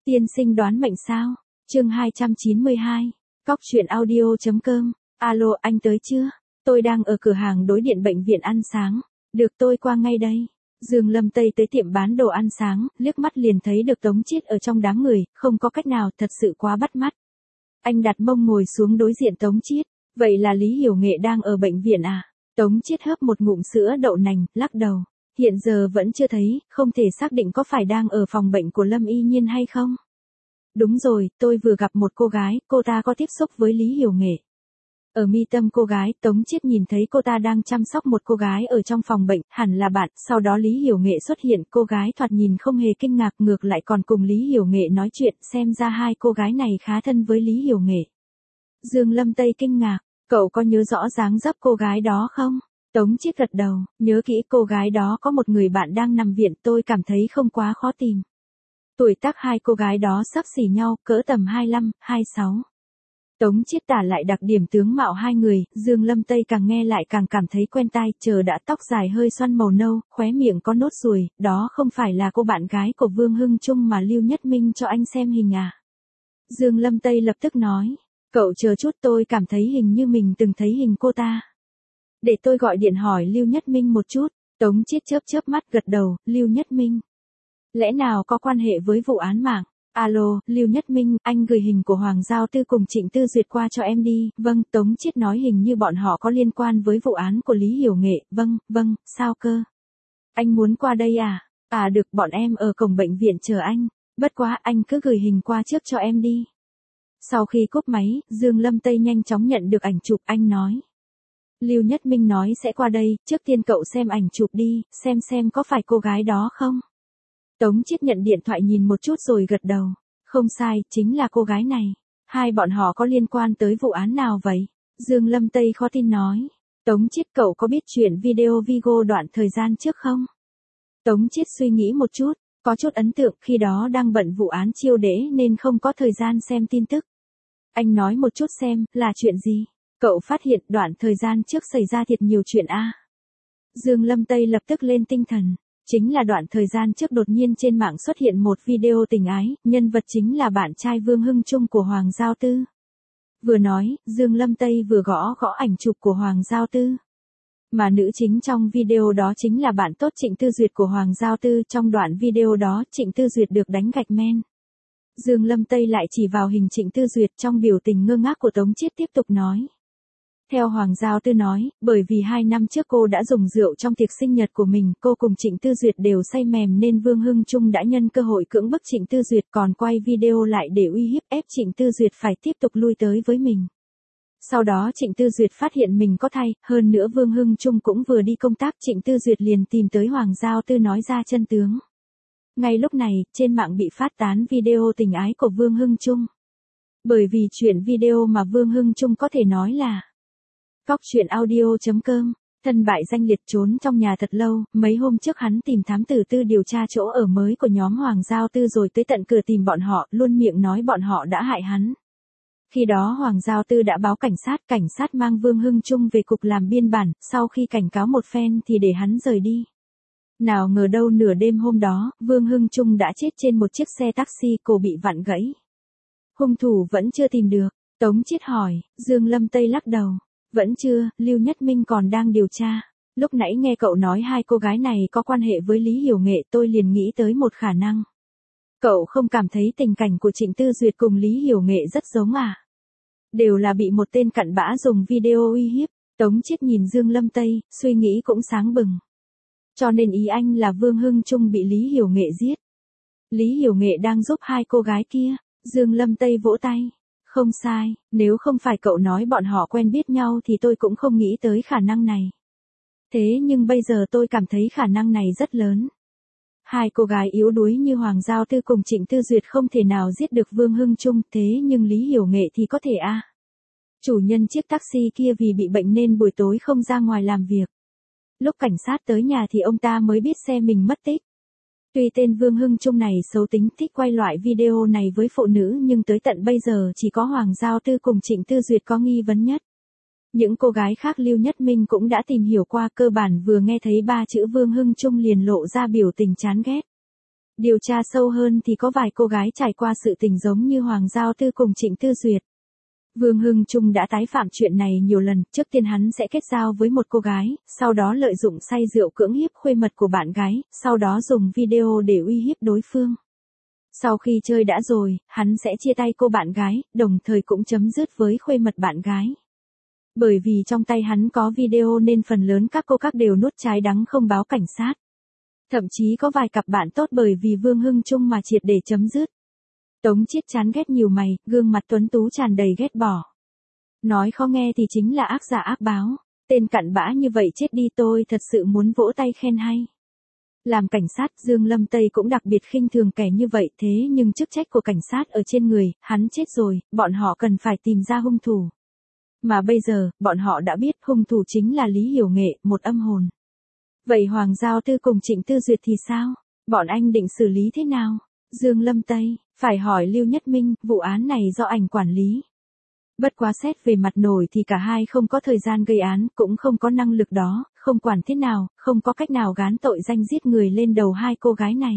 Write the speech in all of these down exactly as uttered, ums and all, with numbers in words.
Tiên sinh đoán mệnh sao? Chương hai trăm chín mươi hai. Cóc truyện audio.com. Alo, anh tới chưa? Tôi đang ở cửa hàng đối diện bệnh viện ăn sáng. Được, tôi qua ngay đây. Dương Lâm Tây tới tiệm bán đồ ăn sáng, liếc mắt liền thấy được Tống Chiết ở trong đám người, không có cách nào, thật sự quá bắt mắt. Anh đặt mông ngồi xuống đối diện Tống Chiết. Vậy là Lý Hiểu Nghệ đang ở bệnh viện à? Tống Chiết hớp một ngụm sữa đậu nành, lắc đầu. Hiện giờ vẫn chưa thấy, không thể xác định có phải đang ở phòng bệnh của Lâm Y Nhiên hay không. Đúng rồi, tôi vừa gặp một cô gái, cô ta có tiếp xúc với Lý Hiểu Nghệ. Ở mi tâm cô gái, Tống Chiết nhìn thấy cô ta đang chăm sóc một cô gái ở trong phòng bệnh, hẳn là bạn, sau đó Lý Hiểu Nghệ xuất hiện, cô gái thoạt nhìn không hề kinh ngạc, ngược lại còn cùng Lý Hiểu Nghệ nói chuyện, xem ra hai cô gái này khá thân với Lý Hiểu Nghệ. Dương Lâm Tây kinh ngạc, cậu có nhớ rõ dáng dấp cô gái đó không? Tống Chiết gật đầu, nhớ kỹ cô gái đó có một người bạn đang nằm viện, tôi cảm thấy không quá khó tìm. Tuổi tác hai cô gái đó xấp xỉ nhau, cỡ tầm hai mươi lăm, hai mươi sáu. Tống Chiết tả lại đặc điểm tướng mạo hai người, Dương Lâm Tây càng nghe lại càng cảm thấy quen tai, chờ đã tóc dài hơi xoăn màu nâu, khóe miệng có nốt ruồi, đó không phải là cô bạn gái của Vương Hưng Trung mà Lưu Nhất Minh cho anh xem hình à? Dương Lâm Tây lập tức nói, cậu chờ chút, tôi cảm thấy hình như mình từng thấy hình cô ta. Để tôi gọi điện hỏi Lưu Nhất Minh một chút. Tống Chiết chớp chớp mắt gật đầu, Lưu Nhất Minh. Lẽ nào có quan hệ với vụ án mạng? Alo, Lưu Nhất Minh, anh gửi hình của Hoàng Giao Tư cùng Trịnh Tư Duyệt qua cho em đi. Vâng, Tống Chiết nói hình như bọn họ có liên quan với vụ án của Lý Hiểu Nghệ. Vâng, vâng, sao cơ? Anh muốn qua đây à? À được, bọn em ở cổng bệnh viện chờ anh. Bất quá, anh cứ gửi hình qua trước cho em đi. Sau khi cúp máy, Dương Lâm Tây nhanh chóng nhận được ảnh chụp, anh nói. Lưu Nhất Minh nói sẽ qua đây, trước tiên cậu xem ảnh chụp đi, xem xem có phải cô gái đó không. Tống Chiết nhận điện thoại nhìn một chút rồi gật đầu. Không sai, chính là cô gái này. Hai bọn họ có liên quan tới vụ án nào vậy? Dương Lâm Tây khó tin nói. Tống Chiết, cậu có biết chuyện video Vigo đoạn thời gian trước không? Tống Chiết suy nghĩ một chút, có chút ấn tượng, khi đó đang bận vụ án Chiêu Đễ nên không có thời gian xem tin tức. Anh nói một chút xem, là chuyện gì? Cậu phát hiện đoạn thời gian trước xảy ra thiệt nhiều chuyện a. À? Dương Lâm Tây lập tức lên tinh thần. Chính là đoạn thời gian trước đột nhiên trên mạng xuất hiện một video tình ái, nhân vật chính là bạn trai Vương Hưng Trung của Hoàng Giao Tư. Vừa nói, Dương Lâm Tây vừa gõ gõ ảnh chụp của Hoàng Giao Tư. Mà nữ chính trong video đó chính là bạn tốt Trịnh Tư Duyệt của Hoàng Giao Tư, trong đoạn video đó Trịnh Tư Duyệt được đánh gạch men. Dương Lâm Tây lại chỉ vào hình Trịnh Tư Duyệt, trong biểu tình ngơ ngác của Tống Chiết tiếp tục nói. Theo Hoàng Giao Tư nói, bởi vì hai năm trước cô đã dùng rượu trong tiệc sinh nhật của mình, cô cùng Trịnh Tư Duyệt đều say mềm nên Vương Hưng Trung đã nhân cơ hội cưỡng bức Trịnh Tư Duyệt, còn quay video lại để uy hiếp ép Trịnh Tư Duyệt phải tiếp tục lui tới với mình. Sau đó Trịnh Tư Duyệt phát hiện mình có thai, hơn nữa Vương Hưng Trung cũng vừa đi công tác, Trịnh Tư Duyệt liền tìm tới Hoàng Giao Tư nói ra chân tướng. Ngay lúc này, trên mạng bị phát tán video tình ái của Vương Hưng Trung. Bởi vì chuyện video mà Vương Hưng Trung có thể nói là Cóc truyện audio.com, thân bại danh liệt trốn trong nhà thật lâu, mấy hôm trước hắn tìm thám tử Tư điều tra chỗ ở mới của nhóm Hoàng Giao Tư rồi tới tận cửa tìm bọn họ, luôn miệng nói bọn họ đã hại hắn. Khi đó Hoàng Giao Tư đã báo cảnh sát, cảnh sát mang Vương Hưng Trung về cục làm biên bản, sau khi cảnh cáo một phen thì để hắn rời đi. Nào ngờ đâu nửa đêm hôm đó, Vương Hưng Trung đã chết trên một chiếc xe taxi, cổ bị vặn gãy. Hung thủ vẫn chưa tìm được. Tống Chiết hỏi, Dương Lâm Tây lắc đầu. Vẫn chưa, Lưu Nhất Minh còn đang điều tra. Lúc nãy nghe cậu nói hai cô gái này có quan hệ với Lý Hiểu Nghệ, tôi liền nghĩ tới một khả năng. Cậu không cảm thấy tình cảnh của Trịnh Tư Duyệt cùng Lý Hiểu Nghệ rất giống à? Đều là bị một tên cặn bã dùng video uy hiếp. Tống Chiết nhìn Dương Lâm Tây, suy nghĩ cũng sáng bừng. Cho nên ý anh là Vương Hưng Trung bị Lý Hiểu Nghệ giết. Lý Hiểu Nghệ đang giúp hai cô gái kia. Dương Lâm Tây vỗ tay. Không sai, nếu không phải cậu nói bọn họ quen biết nhau thì tôi cũng không nghĩ tới khả năng này. Thế nhưng bây giờ tôi cảm thấy khả năng này rất lớn. Hai cô gái yếu đuối như Hoàng Giao Tư cùng Trịnh Tư Duyệt không thể nào giết được Vương Hưng Trung, thế nhưng Lý Hiểu Nghệ thì có thể a. À? Chủ nhân chiếc taxi kia vì bị bệnh nên buổi tối không ra ngoài làm việc. Lúc cảnh sát tới nhà thì ông ta mới biết xe mình mất tích. Tuy tên Vương Hưng Trung này xấu tính thích quay loại video này với phụ nữ nhưng tới tận bây giờ chỉ có Hoàng Giao Tư cùng Trịnh Tư Duyệt có nghi vấn nhất. Những cô gái khác Lưu Nhất Minh cũng đã tìm hiểu qua, cơ bản vừa nghe thấy ba chữ Vương Hưng Trung liền lộ ra biểu tình chán ghét. Điều tra sâu hơn thì có vài cô gái trải qua sự tình giống như Hoàng Giao Tư cùng Trịnh Tư Duyệt. Vương Hưng Trung đã tái phạm chuyện này nhiều lần, trước tiên hắn sẽ kết giao với một cô gái, sau đó lợi dụng say rượu cưỡng hiếp khuê mật của bạn gái, sau đó dùng video để uy hiếp đối phương. Sau khi chơi đã rồi, hắn sẽ chia tay cô bạn gái, đồng thời cũng chấm dứt với khuê mật bạn gái. Bởi vì trong tay hắn có video nên phần lớn các cô các đều nuốt trái đắng không báo cảnh sát. Thậm chí có vài cặp bạn tốt bởi vì Vương Hưng Trung mà triệt để chấm dứt. Tống Chiết chán ghét nhíu mày, gương mặt tuấn tú tràn đầy ghét bỏ. Nói khó nghe thì chính là ác giả ác báo, tên cặn bã như vậy chết đi, tôi thật sự muốn vỗ tay khen hay. Làm cảnh sát, Dương Lâm Tây cũng đặc biệt khinh thường kẻ như vậy, thế nhưng chức trách của cảnh sát ở trên người, hắn chết rồi, bọn họ cần phải tìm ra hung thủ. Mà bây giờ, bọn họ đã biết hung thủ chính là Lý Hiểu Nghệ, một âm hồn. Vậy Hoàng Giao Tư cùng Trịnh Tư Duyệt thì sao? Bọn anh định xử lý thế nào? Dương Lâm Tây, phải hỏi Lưu Nhất Minh, vụ án này do ảnh quản lý. Bất quá xét về mặt nổi thì cả hai không có thời gian gây án, cũng không có năng lực đó, không quản thế nào, không có cách nào gán tội danh giết người lên đầu hai cô gái này.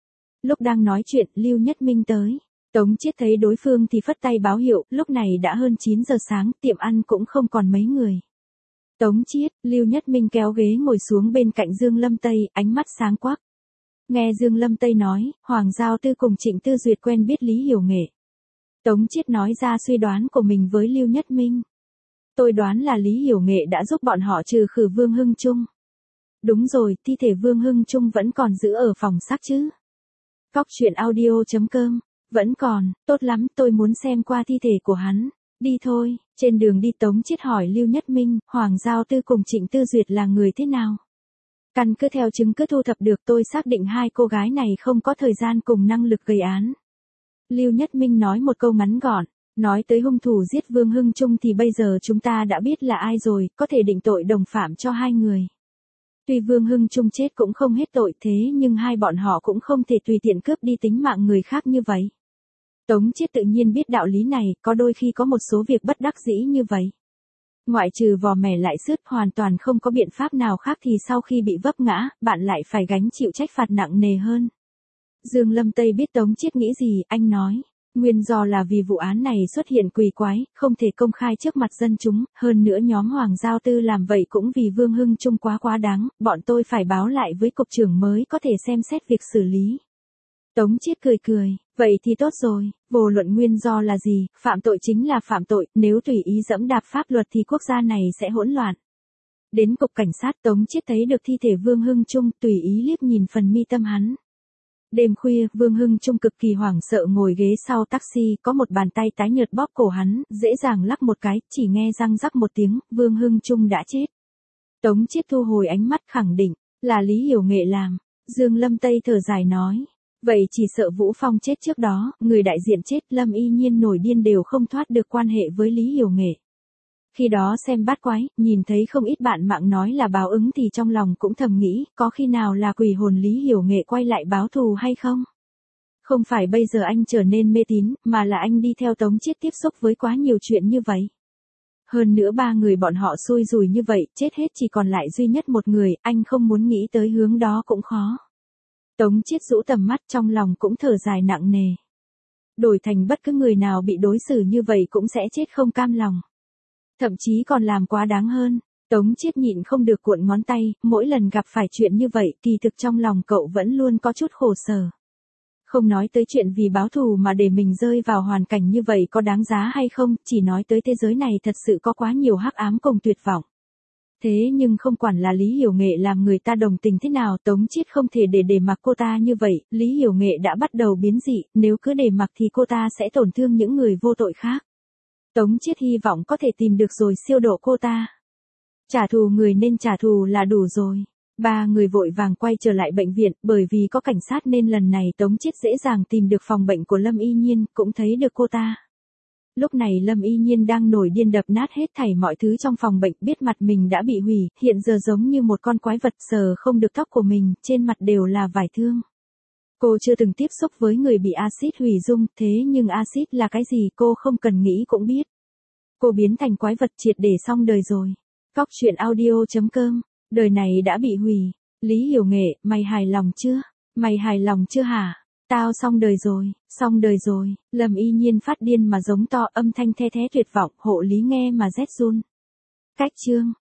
Lúc đang nói chuyện, Lưu Nhất Minh tới. Tống Chiết thấy đối phương thì phất tay báo hiệu, lúc này đã hơn chín giờ sáng, tiệm ăn cũng không còn mấy người. Tống Chiết, Lưu Nhất Minh kéo ghế ngồi xuống bên cạnh Dương Lâm Tây, ánh mắt sáng quắc. Nghe Dương Lâm Tây nói, Hoàng Giao Tư cùng Trịnh Tư Duyệt quen biết Lý Hiểu Nghệ. Tống Chiết nói ra suy đoán của mình với Lưu Nhất Minh. Tôi đoán là Lý Hiểu Nghệ đã giúp bọn họ trừ khử Vương Hưng Trung. Đúng rồi, thi thể Vương Hưng Trung vẫn còn giữ ở phòng xác chứ. Cóc truyện audio chấm com, vẫn còn, tốt lắm, tôi muốn xem qua thi thể của hắn. Đi thôi, trên đường đi Tống Chiết hỏi Lưu Nhất Minh, Hoàng Giao Tư cùng Trịnh Tư Duyệt là người thế nào? Căn cứ theo chứng cứ thu thập được tôi xác định hai cô gái này không có thời gian cùng năng lực gây án. Lưu Nhất Minh nói một câu ngắn gọn, nói tới hung thủ giết Vương Hưng Trung thì bây giờ chúng ta đã biết là ai rồi, có thể định tội đồng phạm cho hai người. Tuy Vương Hưng Trung chết cũng không hết tội thế nhưng hai bọn họ cũng không thể tùy tiện cướp đi tính mạng người khác như vậy. Tống Chiết tự nhiên biết đạo lý này, có đôi khi có một số việc bất đắc dĩ như vậy. Ngoại trừ vò mẻ lại sứt hoàn toàn không có biện pháp nào khác thì sau khi bị vấp ngã, bạn lại phải gánh chịu trách phạt nặng nề hơn. Dương Lâm Tây biết Tống Chiết nghĩ gì, anh nói, nguyên do là vì vụ án này xuất hiện quỷ quái, không thể công khai trước mặt dân chúng, hơn nữa nhóm Hoàng Giao Tư làm vậy cũng vì Vương Hưng Trung quá quá đáng, bọn tôi phải báo lại với cục trưởng mới có thể xem xét việc xử lý. Tống Chiết cười cười, vậy thì tốt rồi, vô luận nguyên do là gì, phạm tội chính là phạm tội, nếu tùy ý dẫm đạp pháp luật thì quốc gia này sẽ hỗn loạn. Đến cục cảnh sát Tống Chiết thấy được thi thể Vương Hưng Trung, tùy ý liếc nhìn phần mi tâm hắn. Đêm khuya, Vương Hưng Trung cực kỳ hoảng sợ ngồi ghế sau taxi, có một bàn tay tái nhợt bóp cổ hắn, dễ dàng lắc một cái, chỉ nghe răng rắc một tiếng, Vương Hưng Trung đã chết. Tống Chiết thu hồi ánh mắt khẳng định, là Lý Hiểu Nghệ làm. Dương Lâm Tây thở dài nói. Vậy chỉ sợ Vũ Phong chết trước đó, người đại diện chết, Lâm Y Nhiên nổi điên đều không thoát được quan hệ với Lý Hiểu Nghệ. Khi đó xem bát quái, nhìn thấy không ít bạn mạng nói là báo ứng thì trong lòng cũng thầm nghĩ, có khi nào là quỷ hồn Lý Hiểu Nghệ quay lại báo thù hay không? Không phải bây giờ anh trở nên mê tín, mà là anh đi theo Tống Chiết tiếp xúc với quá nhiều chuyện như vậy. Hơn nữa ba người bọn họ xui rủi như vậy, chết hết chỉ còn lại duy nhất một người, anh không muốn nghĩ tới hướng đó cũng khó. Tống Chiết rũ tầm mắt trong lòng cũng thở dài nặng nề. Đổi thành bất cứ người nào bị đối xử như vậy cũng sẽ chết không cam lòng. Thậm chí còn làm quá đáng hơn. Tống Chiết nhịn không được cuộn ngón tay, mỗi lần gặp phải chuyện như vậy kỳ thực trong lòng cậu vẫn luôn có chút khổ sở. Không nói tới chuyện vì báo thù mà để mình rơi vào hoàn cảnh như vậy có đáng giá hay không, chỉ nói tới thế giới này thật sự có quá nhiều hắc ám cùng tuyệt vọng. Thế nhưng không quản là Lý Hiểu Nghệ làm người ta đồng tình thế nào, Tống Chiết không thể để để mặc cô ta như vậy, Lý Hiểu Nghệ đã bắt đầu biến dị, nếu cứ để mặc thì cô ta sẽ tổn thương những người vô tội khác. Tống Chiết hy vọng có thể tìm được rồi siêu độ cô ta. Trả thù người nên trả thù là đủ rồi. Ba người vội vàng quay trở lại bệnh viện, bởi vì có cảnh sát nên lần này Tống Chiết dễ dàng tìm được phòng bệnh của Lâm Y Nhiên, cũng thấy được cô ta. Lúc này Lâm Y Nhiên đang nổi điên đập nát hết thảy mọi thứ trong phòng bệnh, biết mặt mình đã bị hủy, hiện giờ giống như một con quái vật, sờ không được tóc của mình, trên mặt đều là vải thương. Cô chưa từng tiếp xúc với người bị axit hủy dung, thế nhưng axit là cái gì cô không cần nghĩ cũng biết. Cô biến thành quái vật triệt để xong đời rồi. Cóc truyện audio chấm com, đời này đã bị hủy. Lý Hiểu Nghệ, mày hài lòng chưa? Mày hài lòng chưa hả? Tao xong đời rồi, xong đời rồi, Lâm Y Nhiên phát điên mà giống to, âm thanh the thé tuyệt vọng, hộ lý nghe mà rét run. Cách chương